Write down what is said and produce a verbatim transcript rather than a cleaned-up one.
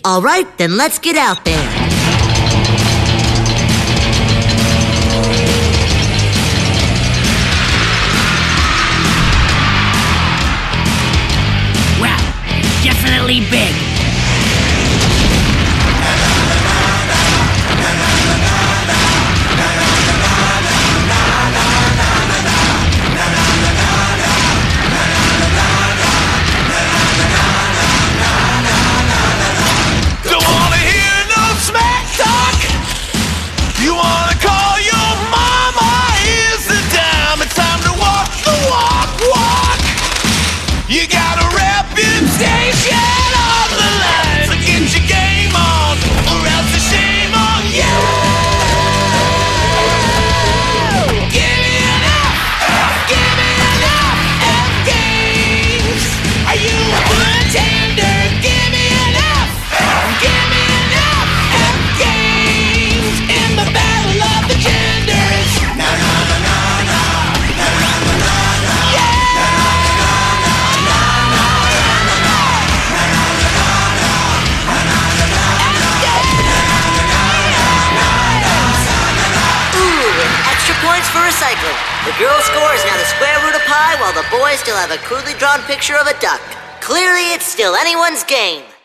All right, then let's get out there. Wow, it's definitely big. You got a reputation on the line, so get your game on, or else the shame on you. Give me enough, give me enough F-games. Are you a pretender? Give me enough, give me enough F-games. In the battle of the genders. Na na na na na, na na na na na, yeah. Points for recycling. The girl score is now the square root of pi, while the boys still have a crudely drawn picture of a duck. Clearly, it's still anyone's game.